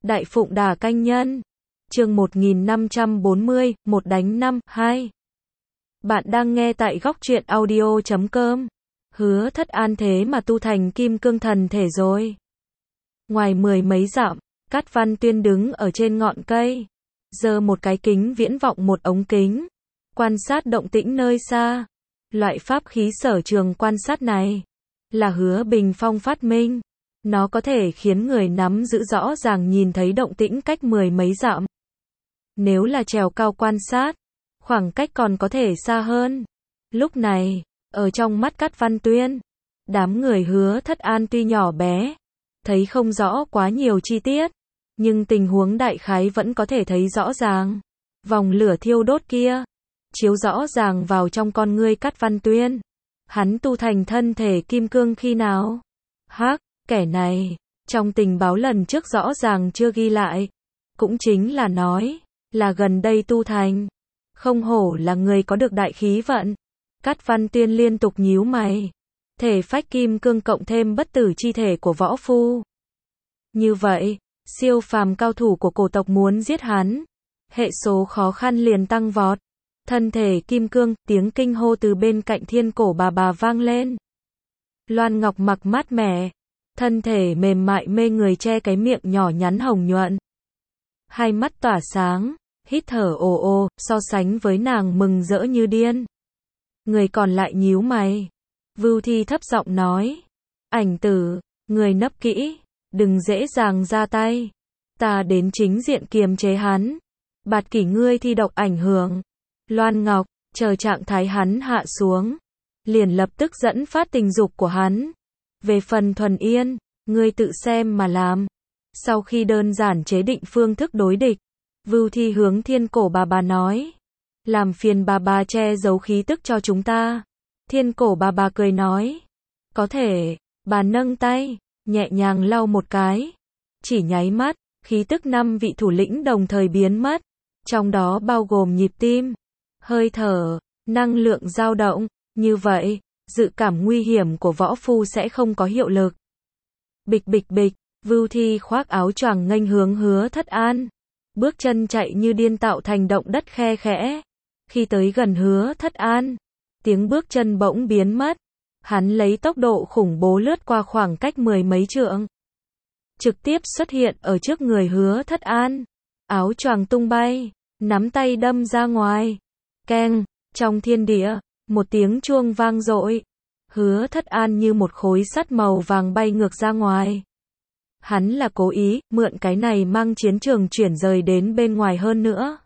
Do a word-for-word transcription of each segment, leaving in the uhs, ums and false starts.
Đại Phụng Đà Canh Nhân. Chương một nghìn năm trăm bốn mươi, một đánh năm, hai. Bạn đang nghe tại góc truyện audio chấm com. Hứa Thất An thế mà tu thành kim cương thần thể rồi. Ngoài mười mấy dặm, Cát Văn Tuyên đứng ở trên ngọn cây, giơ một cái kính viễn vọng một ống kính, quan sát động tĩnh nơi xa. Loại pháp khí sở trường quan sát này là Hứa Bình Phong phát minh. Nó có thể khiến người nắm giữ rõ ràng nhìn thấy động tĩnh cách mười mấy dặm. Nếu là trèo cao quan sát, khoảng cách còn có thể xa hơn. Lúc này, ở trong mắt Cát Văn Tuyên, đám người Hứa Thất An tuy nhỏ bé, thấy không rõ quá nhiều chi tiết, nhưng tình huống đại khái vẫn có thể thấy rõ ràng. Vòng lửa thiêu đốt kia, chiếu rõ ràng vào trong con ngươi Cát Văn Tuyên. Hắn tu thành thân thể kim cương khi nào? Hắc, kẻ này, trong tình báo lần trước rõ ràng chưa ghi lại. Cũng chính là nói, là gần đây tu thành. Không hổ là người có được đại khí vận. Cát Văn Tuyên liên tục nhíu mày. Thể phách kim cương cộng thêm bất tử chi thể của võ phu. Như vậy, siêu phàm cao thủ của cổ tộc muốn giết hắn. Hệ số khó khăn liền tăng vọt. Thân thể kim cương, tiếng kinh hô từ bên cạnh Thiên Cổ Bà Bà vang lên. Loan Ngọc mặc mát mẻ, thân thể mềm mại mê người che cái miệng nhỏ nhắn hồng nhuận. Hai mắt tỏa sáng, hít thở ồ ồ, so sánh với nàng mừng rỡ như điên. Người còn lại nhíu mày. Vưu Thi thấp giọng nói. Ảnh tử, người nấp kỹ, đừng dễ dàng ra tay. Ta đến chính diện kiềm chế hắn. Bạt kỷ ngươi thi độc ảnh hưởng. Loan Ngọc, chờ trạng thái hắn hạ xuống, liền lập tức dẫn phát tình dục của hắn. Về phần Thuần Yên, ngươi tự xem mà làm. Sau khi đơn giản chế định phương thức đối địch, Vưu Thi hướng Thiên Cổ Bà Bà nói. Làm phiền bà bà che giấu khí tức cho chúng ta. Thiên Cổ Bà Bà cười nói. Có thể, bà nâng tay, nhẹ nhàng lau một cái. Chỉ nháy mắt, khí tức năm vị thủ lĩnh đồng thời biến mất. Trong đó bao gồm nhịp tim, hơi thở, năng lượng dao động. Như vậy, dự cảm nguy hiểm của võ phu sẽ không có hiệu lực. Bịch bịch bịch, Vưu Thi khoác áo choàng nghênh hướng Hứa Thất An. Bước chân chạy như điên tạo thành động đất khe khẽ. Khi tới gần Hứa Thất An, tiếng bước chân bỗng biến mất. Hắn lấy tốc độ khủng bố lướt qua khoảng cách mười mấy trượng, trực tiếp xuất hiện ở trước người Hứa Thất An. Áo choàng tung bay, nắm tay đâm ra ngoài. Keng, trong thiên địa, một tiếng chuông vang dội. Hứa Thất An như một khối sắt màu vàng bay ngược ra ngoài. Hắn là cố ý, mượn cái này mang chiến trường chuyển rời đến bên ngoài hơn nữa.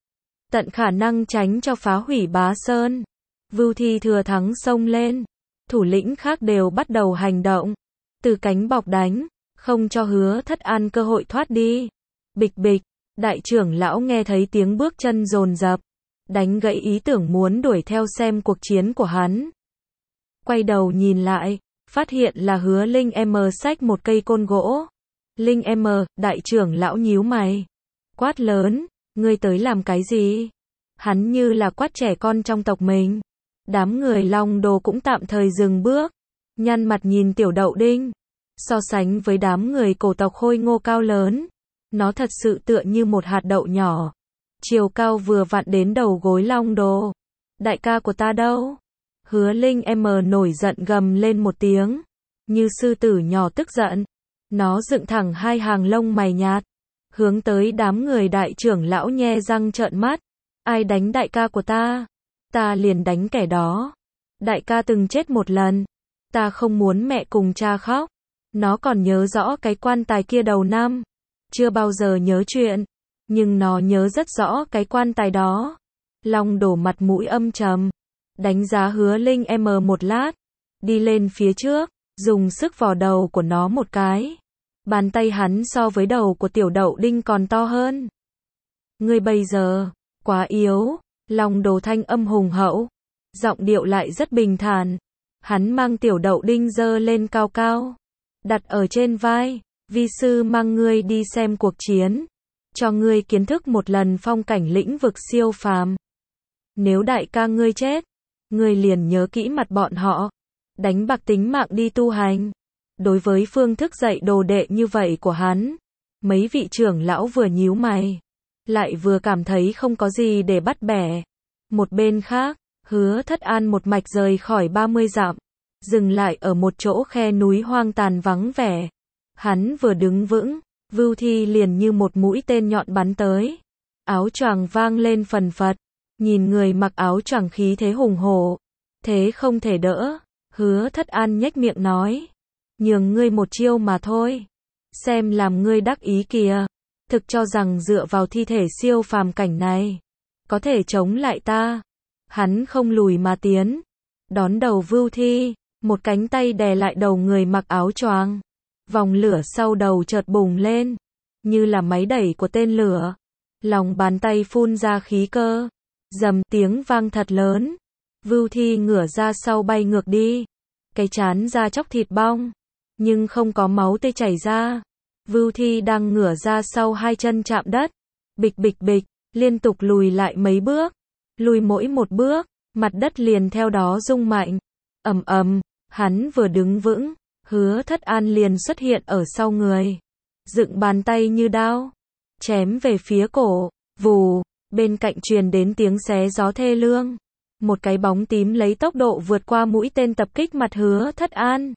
Tận khả năng tránh cho phá hủy Bá Sơn. Vưu Thi thừa thắng xông lên. Thủ lĩnh khác đều bắt đầu hành động. Từ cánh bọc đánh, không cho Hứa Thất An cơ hội thoát đi. Bịch bịch, đại trưởng lão nghe thấy tiếng bước chân dồn dập, đánh gãy ý tưởng muốn đuổi theo xem cuộc chiến của hắn. Quay đầu nhìn lại, phát hiện là Hứa Linh M xách một cây côn gỗ. Linh M, đại trưởng lão nhíu mày. Quát lớn, ngươi tới làm cái gì? Hắn như là quát trẻ con trong tộc mình. Đám người Long Đồ cũng tạm thời dừng bước, nhăn mặt nhìn Tiểu Đậu Đinh. So sánh với đám người cổ tộc khôi ngô cao lớn, nó thật sự tựa như một hạt đậu nhỏ. Chiều cao vừa vặn đến đầu gối Long Đồ. Đại ca của ta đâu? Hứa Linh M nổi giận gầm lên một tiếng, như sư tử nhỏ tức giận. Nó dựng thẳng hai hàng lông mày nhạt, hướng tới đám người đại trưởng lão nhe răng trợn mắt. Ai đánh đại ca của ta? Ta liền đánh kẻ đó. Đại ca từng chết một lần. Ta không muốn mẹ cùng cha khóc. Nó còn nhớ rõ cái quan tài kia đầu năm. Chưa bao giờ nhớ chuyện, nhưng nó nhớ rất rõ cái quan tài đó. Long đổ mặt mũi âm trầm, đánh giá Hứa Linh M một lát, đi lên phía trước, dùng sức vò đầu của nó một cái. Bàn tay hắn so với đầu của Tiểu Đậu Đinh còn to hơn. Ngươi bây giờ, quá yếu. Long đồ thanh âm hùng hậu, giọng điệu lại rất bình thản. Hắn mang Tiểu Đậu Đinh giơ lên cao cao, đặt ở trên vai. Vi sư mang ngươi đi xem cuộc chiến, cho ngươi kiến thức một lần phong cảnh lĩnh vực siêu phàm. Nếu đại ca ngươi chết, ngươi liền nhớ kỹ mặt bọn họ, đánh bạc tính mạng đi tu hành. Đối với phương thức dạy đồ đệ như vậy của hắn, Mấy vị trưởng lão vừa nhíu mày, lại vừa cảm thấy không có gì để bắt bẻ. Một bên khác, Hứa Thất An một mạch rời khỏi ba mươi dặm, dừng lại ở một chỗ khe núi hoang tàn vắng vẻ. Hắn vừa đứng vững, Vưu Thi liền như một mũi tên nhọn bắn tới. Áo choàng vang lên phần phật, nhìn người mặc áo choàng khí thế hùng hổ, thế không thể đỡ. Hứa Thất An nhếch miệng nói, nhường ngươi một chiêu mà thôi, xem làm ngươi đắc ý kìa, thực cho rằng dựa vào thi thể siêu phàm cảnh này, có thể chống lại ta. Hắn không lùi mà tiến, đón đầu Vưu Thi, một cánh tay đè lại đầu người mặc áo choàng. Vòng lửa sau đầu chợt bùng lên, như là máy đẩy của tên lửa. Lòng bàn tay phun ra khí cơ, rầm tiếng vang thật lớn. Vưu Thi ngửa ra sau bay ngược đi, cái trán da chóc thịt bong, nhưng không có máu tươi chảy ra. Vưu Thi đang ngửa ra sau, hai chân chạm đất, bịch bịch bịch, liên tục lùi lại mấy bước. Lùi mỗi một bước, mặt đất liền theo đó rung mạnh. Ầm ầm, hắn vừa đứng vững, Hứa Thất An liền xuất hiện ở sau người, dựng bàn tay như đao, chém về phía cổ. Vù, bên cạnh truyền đến tiếng xé gió thê lương. Một cái bóng tím lấy tốc độ vượt qua mũi tên tập kích mặt Hứa Thất An.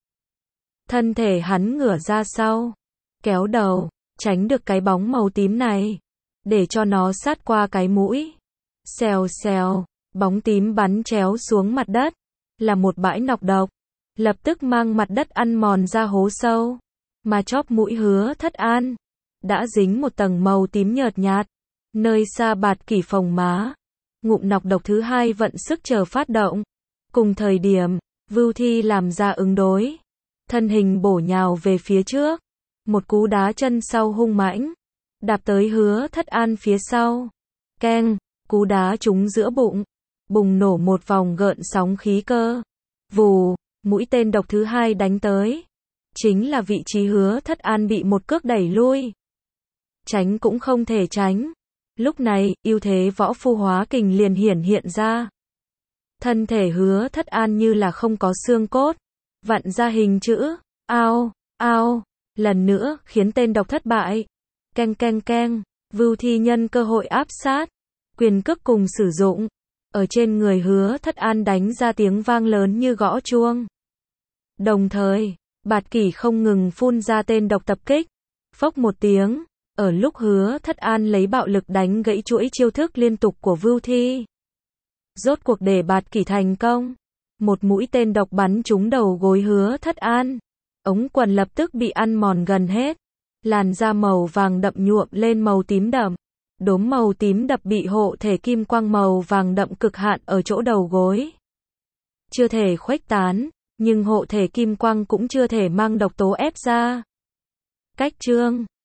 Thân thể hắn ngửa ra sau, kéo đầu, tránh được cái bóng màu tím này, để cho nó sát qua cái mũi. Xèo xèo, bóng tím bắn chéo xuống mặt đất, là một bãi nọc độc, lập tức mang mặt đất ăn mòn ra hố sâu, mà chóp mũi Hứa Thất An đã dính một tầng màu tím nhợt nhạt. Nơi xa Bạt Kỷ phồng má, ngụm nọc độc thứ hai vận sức chờ phát động. Cùng thời điểm, Vưu Thi làm ra ứng đối, thân hình bổ nhào về phía trước, một cú đá chân sau hung mãnh, đạp tới Hứa Thất An phía sau. Keng, cú đá trúng giữa bụng, bùng nổ một vòng gợn sóng khí cơ. Vù, mũi tên độc thứ hai đánh tới, chính là vị trí Hứa Thất An bị một cước đẩy lui. Tránh cũng không thể tránh. Lúc này, ưu thế võ phu hóa kình liền hiển hiện ra. Thân thể Hứa Thất An như là không có xương cốt, vặn ra hình chữ, ao, ao, lần nữa, khiến tên độc thất bại. Keng keng keng, Vưu Thi nhân cơ hội áp sát, quyền cước cùng sử dụng, ở trên người Hứa Thất An đánh ra tiếng vang lớn như gõ chuông. Đồng thời, Bạt Kỷ không ngừng phun ra tên độc tập kích. Phốc một tiếng, ở lúc Hứa Thất An lấy bạo lực đánh gãy chuỗi chiêu thức liên tục của Vưu Thi. Rốt cuộc để Bạt Kỷ thành công, một mũi tên độc bắn trúng đầu gối Hứa Thất An. Ống quần lập tức bị ăn mòn gần hết, làn da màu vàng đậm nhuộm lên màu tím đậm. Đốm màu tím đậm bị hộ thể kim quang màu vàng đậm cực hạn ở chỗ đầu gối. Chưa thể khuếch tán, nhưng hộ thể kim quang cũng chưa thể mang độc tố ép ra. Cách chương